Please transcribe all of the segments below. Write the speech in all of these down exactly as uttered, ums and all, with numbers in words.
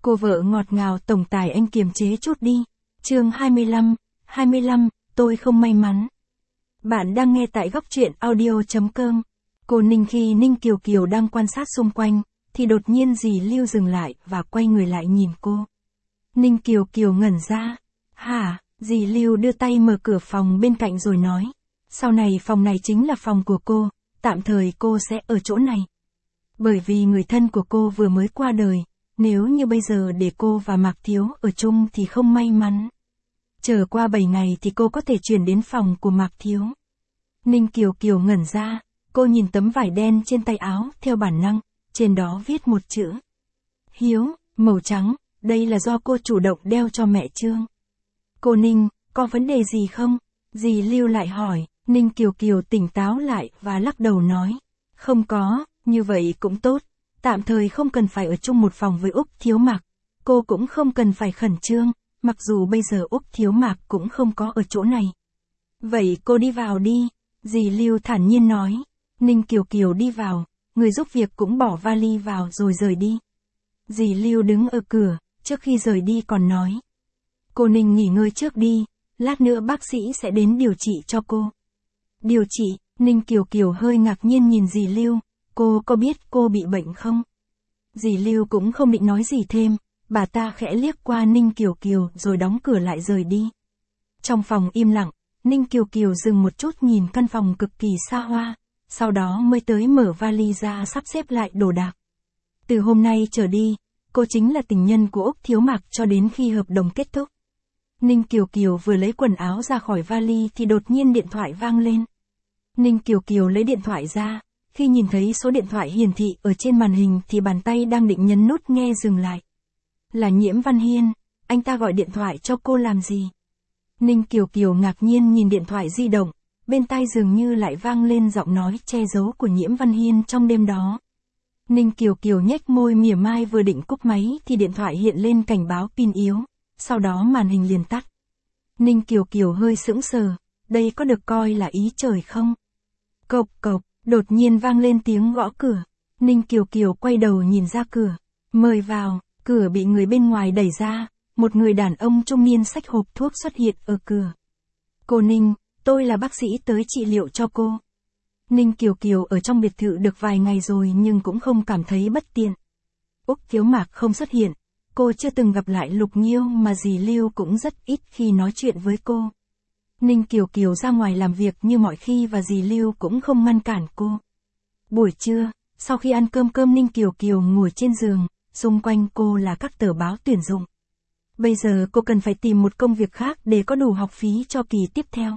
Cô vợ ngọt ngào tổng tài anh kiềm chế chút đi. Chương hai mươi lăm, hai mươi lăm, tôi không may mắn. Bạn đang nghe tại góc truyện audio.com. Cô Ninh khi Ninh Kiều Kiều đang quan sát xung quanh, thì đột nhiên dì Lưu dừng lại và quay người lại nhìn cô. Ninh Kiều Kiều ngẩn ra. Hả? Dì Lưu đưa tay mở cửa phòng bên cạnh rồi nói. Sau này phòng này chính là phòng của cô, tạm thời cô sẽ ở chỗ này. Bởi vì người thân của cô vừa mới qua đời, nếu như bây giờ để cô và Mạc Thiếu ở chung thì không may mắn. Chờ qua bảy ngày thì cô có thể chuyển đến phòng của Mạc Thiếu. Ninh Kiều Kiều ngẩn ra, cô nhìn tấm vải đen trên tay áo theo bản năng, trên đó viết một chữ. Hiếu, màu trắng, đây là do cô chủ động đeo cho mẹ Trương. Cô Ninh, có vấn đề gì không? Dì Lưu lại hỏi. Ninh Kiều Kiều tỉnh táo lại và lắc đầu nói. Không có, như vậy cũng tốt. Tạm thời không cần phải ở chung một phòng với Úc Thiếu Mạc. Cô cũng không cần phải khẩn trương, mặc dù bây giờ Úc Thiếu Mạc cũng không có ở chỗ này. Vậy cô đi vào đi, dì Lưu thản nhiên nói. Ninh Kiều Kiều đi vào, người giúp việc cũng bỏ vali vào rồi rời đi. Dì Lưu đứng ở cửa, trước khi rời đi còn nói. Cô Ninh nghỉ ngơi trước đi, lát nữa bác sĩ sẽ đến điều trị cho cô. Điều trị, Ninh Kiều Kiều hơi ngạc nhiên nhìn dì Lưu, cô có biết cô bị bệnh không? Dì Lưu cũng không định nói gì thêm, bà ta khẽ liếc qua Ninh Kiều Kiều rồi đóng cửa lại rời đi. Trong phòng im lặng, Ninh Kiều Kiều dừng một chút nhìn căn phòng cực kỳ xa hoa, sau đó mới tới mở vali ra sắp xếp lại đồ đạc. Từ hôm nay trở đi, cô chính là tình nhân của Úc Thiếu Mạc cho đến khi hợp đồng kết thúc. Ninh Kiều Kiều vừa lấy quần áo ra khỏi vali thì đột nhiên điện thoại vang lên. Ninh Kiều Kiều lấy điện thoại ra, khi nhìn thấy số điện thoại hiển thị ở trên màn hình thì bàn tay đang định nhấn nút nghe dừng lại. Là Nhiễm Văn Hiên, anh ta gọi điện thoại cho cô làm gì? Ninh Kiều Kiều ngạc nhiên nhìn điện thoại di động, bên tai dường như lại vang lên giọng nói che giấu của Nhiễm Văn Hiên trong đêm đó. Ninh Kiều Kiều nhếch môi mỉa mai vừa định cúp máy thì điện thoại hiện lên cảnh báo pin yếu, sau đó màn hình liền tắt. Ninh Kiều Kiều hơi sững sờ, đây có được coi là ý trời không? Cộc cộc, đột nhiên vang lên tiếng gõ cửa. Ninh Kiều Kiều quay đầu nhìn ra cửa. Mời vào, cửa bị người bên ngoài đẩy ra, một người đàn ông trung niên xách hộp thuốc xuất hiện ở cửa. Cô Ninh, tôi là bác sĩ tới trị liệu cho cô. Ninh Kiều Kiều ở trong biệt thự được vài ngày rồi nhưng cũng không cảm thấy bất tiện. Úc Thiếu Mạc không xuất hiện, cô chưa từng gặp lại Lục Nhiêu mà dì Lưu cũng rất ít khi nói chuyện với cô. Ninh Kiều Kiều ra ngoài làm việc như mọi khi và dì Lưu cũng không ngăn cản cô. Buổi trưa, sau khi ăn cơm cơm Ninh Kiều Kiều ngồi trên giường, xung quanh cô là các tờ báo tuyển dụng. Bây giờ cô cần phải tìm một công việc khác để có đủ học phí cho kỳ tiếp theo.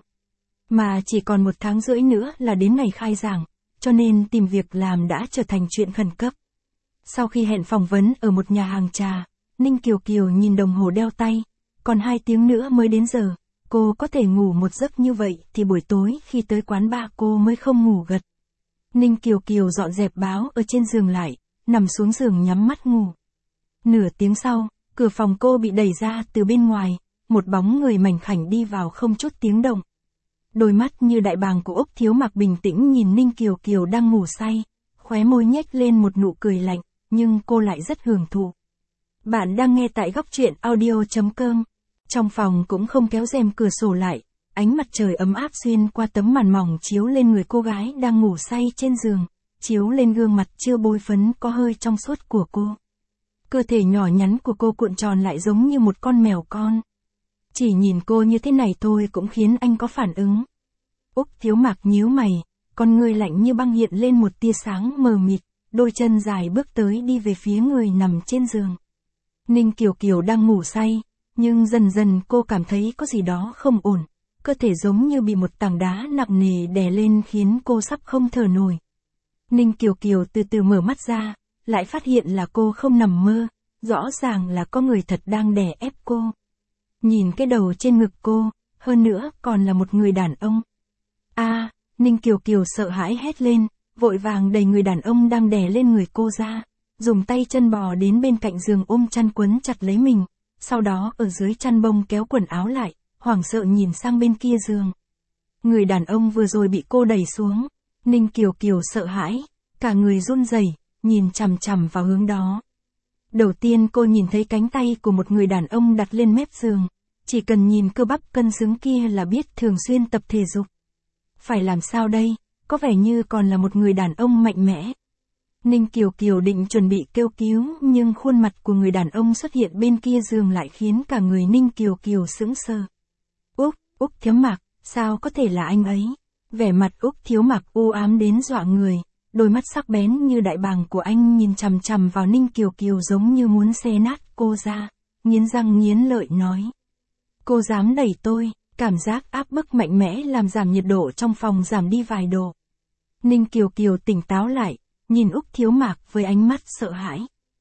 Mà chỉ còn một tháng rưỡi nữa là đến ngày khai giảng, cho nên tìm việc làm đã trở thành chuyện khẩn cấp. Sau khi hẹn phỏng vấn ở một nhà hàng trà, Ninh Kiều Kiều nhìn đồng hồ đeo tay, còn hai tiếng nữa mới đến giờ. Cô có thể ngủ một giấc như vậy thì buổi tối khi tới quán bar cô mới không ngủ gật. Ninh Kiều Kiều dọn dẹp báo ở trên giường lại, nằm xuống giường nhắm mắt ngủ. Nửa tiếng sau, cửa phòng cô bị đẩy ra từ bên ngoài, một bóng người mảnh khảnh đi vào không chút tiếng động. Đôi mắt như đại bàng của Úc Thiếu Mạc bình tĩnh nhìn Ninh Kiều Kiều đang ngủ say, khóe môi nhếch lên một nụ cười lạnh, nhưng cô lại rất hưởng thụ. Bạn đang nghe tại góc truyện audio.com. Trong phòng cũng không kéo rèm cửa sổ lại, ánh mặt trời ấm áp xuyên qua tấm màn mỏng chiếu lên người cô gái đang ngủ say trên giường, chiếu lên gương mặt chưa bôi phấn có hơi trong suốt của cô. Cơ thể nhỏ nhắn của cô cuộn tròn lại giống như một con mèo con. Chỉ nhìn cô như thế này thôi cũng khiến anh có phản ứng. Úc Thiếu Mạc nhíu mày, con người lạnh như băng hiện lên một tia sáng mờ mịt, đôi chân dài bước tới đi về phía người nằm trên giường. Ninh Kiều Kiều đang ngủ say. Nhưng dần dần cô cảm thấy có gì đó không ổn, cơ thể giống như bị một tảng đá nặng nề đè lên khiến cô sắp không thở nổi. Ninh Kiều Kiều từ từ mở mắt ra, lại phát hiện là cô không nằm mơ, rõ ràng là có người thật đang đè ép cô. Nhìn cái đầu trên ngực cô, hơn nữa còn là một người đàn ông. A, à, Ninh Kiều Kiều sợ hãi hét lên, vội vàng đẩy người đàn ông đang đè lên người cô ra, dùng tay chân bò đến bên cạnh giường ôm chăn quấn chặt lấy mình. Sau đó ở dưới chăn bông kéo quần áo lại, hoảng sợ nhìn sang bên kia giường. Người đàn ông vừa rồi bị cô đẩy xuống. Ninh Kiều Kiều sợ hãi, cả người run rẩy, nhìn chằm chằm vào hướng đó. Đầu tiên cô nhìn thấy cánh tay của một người đàn ông đặt lên mép giường. Chỉ cần nhìn cơ bắp cân xứng kia là biết thường xuyên tập thể dục. Phải làm sao đây, có vẻ như còn là một người đàn ông mạnh mẽ. Ninh Kiều Kiều định chuẩn bị kêu cứu, nhưng khuôn mặt của người đàn ông xuất hiện bên kia giường lại khiến cả người Ninh Kiều Kiều sững sờ. Úc, Úc Thiếu Mạc, sao có thể là anh ấy? Vẻ mặt Úc Thiếu Mạc u ám đến dọa người, đôi mắt sắc bén như đại bàng của anh nhìn chằm chằm vào Ninh Kiều Kiều giống như muốn xé nát cô ra, nghiến răng nghiến lợi nói. Cô dám đẩy tôi, cảm giác áp bức mạnh mẽ làm giảm nhiệt độ trong phòng giảm đi vài độ. Ninh Kiều Kiều tỉnh táo lại, nhìn Úc Thiếu Mạc với ánh mắt sợ hãi.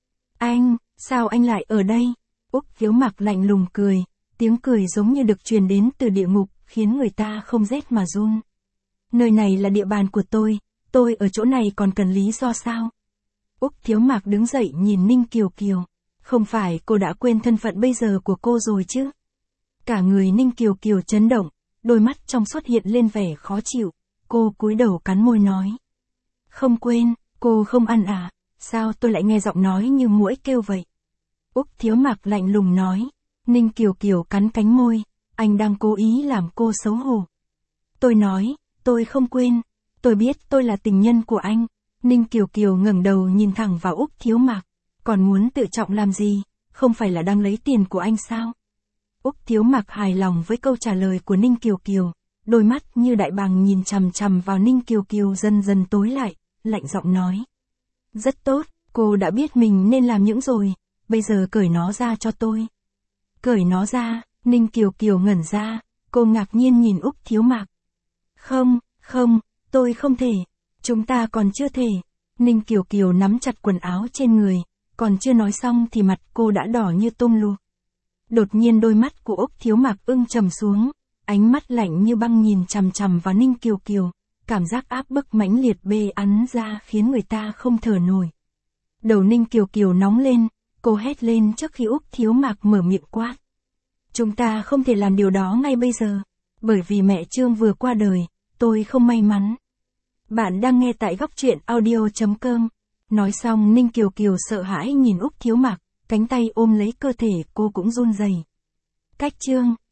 Anh, sao anh lại ở đây? Úc Thiếu Mạc lạnh lùng cười, tiếng cười giống như được truyền đến từ địa ngục, khiến người ta không rét mà run. Nơi này là địa bàn của tôi, tôi ở chỗ này còn cần lý do sao? Úc Thiếu Mạc đứng dậy nhìn Ninh Kiều Kiều. Không phải cô đã quên thân phận bây giờ của cô rồi chứ? Cả người Ninh Kiều Kiều chấn động, đôi mắt trong xuất hiện lên vẻ khó chịu. Cô cúi đầu cắn môi nói. Không quên, cô không ăn à? Sao tôi lại nghe giọng nói như muỗi kêu vậy? Úc Thiếu Mạc lạnh lùng nói. Ninh Kiều Kiều cắn cánh môi, anh đang cố ý làm cô xấu hổ. Tôi nói, tôi không quên, tôi biết tôi là tình nhân của anh. Ninh Kiều Kiều ngẩng đầu nhìn thẳng vào Úc Thiếu Mạc. Còn muốn tự trọng làm gì, không phải là đang lấy tiền của anh sao? Úc Thiếu Mạc hài lòng với câu trả lời của Ninh Kiều Kiều, đôi mắt như đại bàng nhìn chằm chằm vào Ninh Kiều Kiều dần dần tối lại, lạnh giọng nói. Rất tốt, cô đã biết mình nên làm những rồi, bây giờ cởi nó ra cho tôi. Cởi nó ra, Ninh Kiều Kiều ngẩn ra, cô ngạc nhiên nhìn Úc Thiếu Mạc. Không, không, tôi không thể, chúng ta còn chưa thể. Ninh Kiều Kiều nắm chặt quần áo trên người, còn chưa nói xong thì mặt cô đã đỏ như tôm luộc. Đột nhiên đôi mắt của Úc Thiếu Mạc ưng trầm xuống, ánh mắt lạnh như băng nhìn chằm chằm vào Ninh Kiều Kiều, cảm giác áp bức mãnh liệt bê ắn ra khiến người ta không thở nổi. Đầu Ninh Kiều Kiều nóng lên, cô hét lên trước khi Úc Thiếu Mạc mở miệng quát. Chúng ta không thể làm điều đó ngay bây giờ, bởi vì mẹ Trương vừa qua đời, tôi không may mắn. Bạn đang nghe tại góc truyện audio chấm com. Nói xong Ninh Kiều Kiều sợ hãi nhìn Úc Thiếu Mạc, cánh tay ôm lấy cơ thể cô cũng run rẩy. Cách Trương.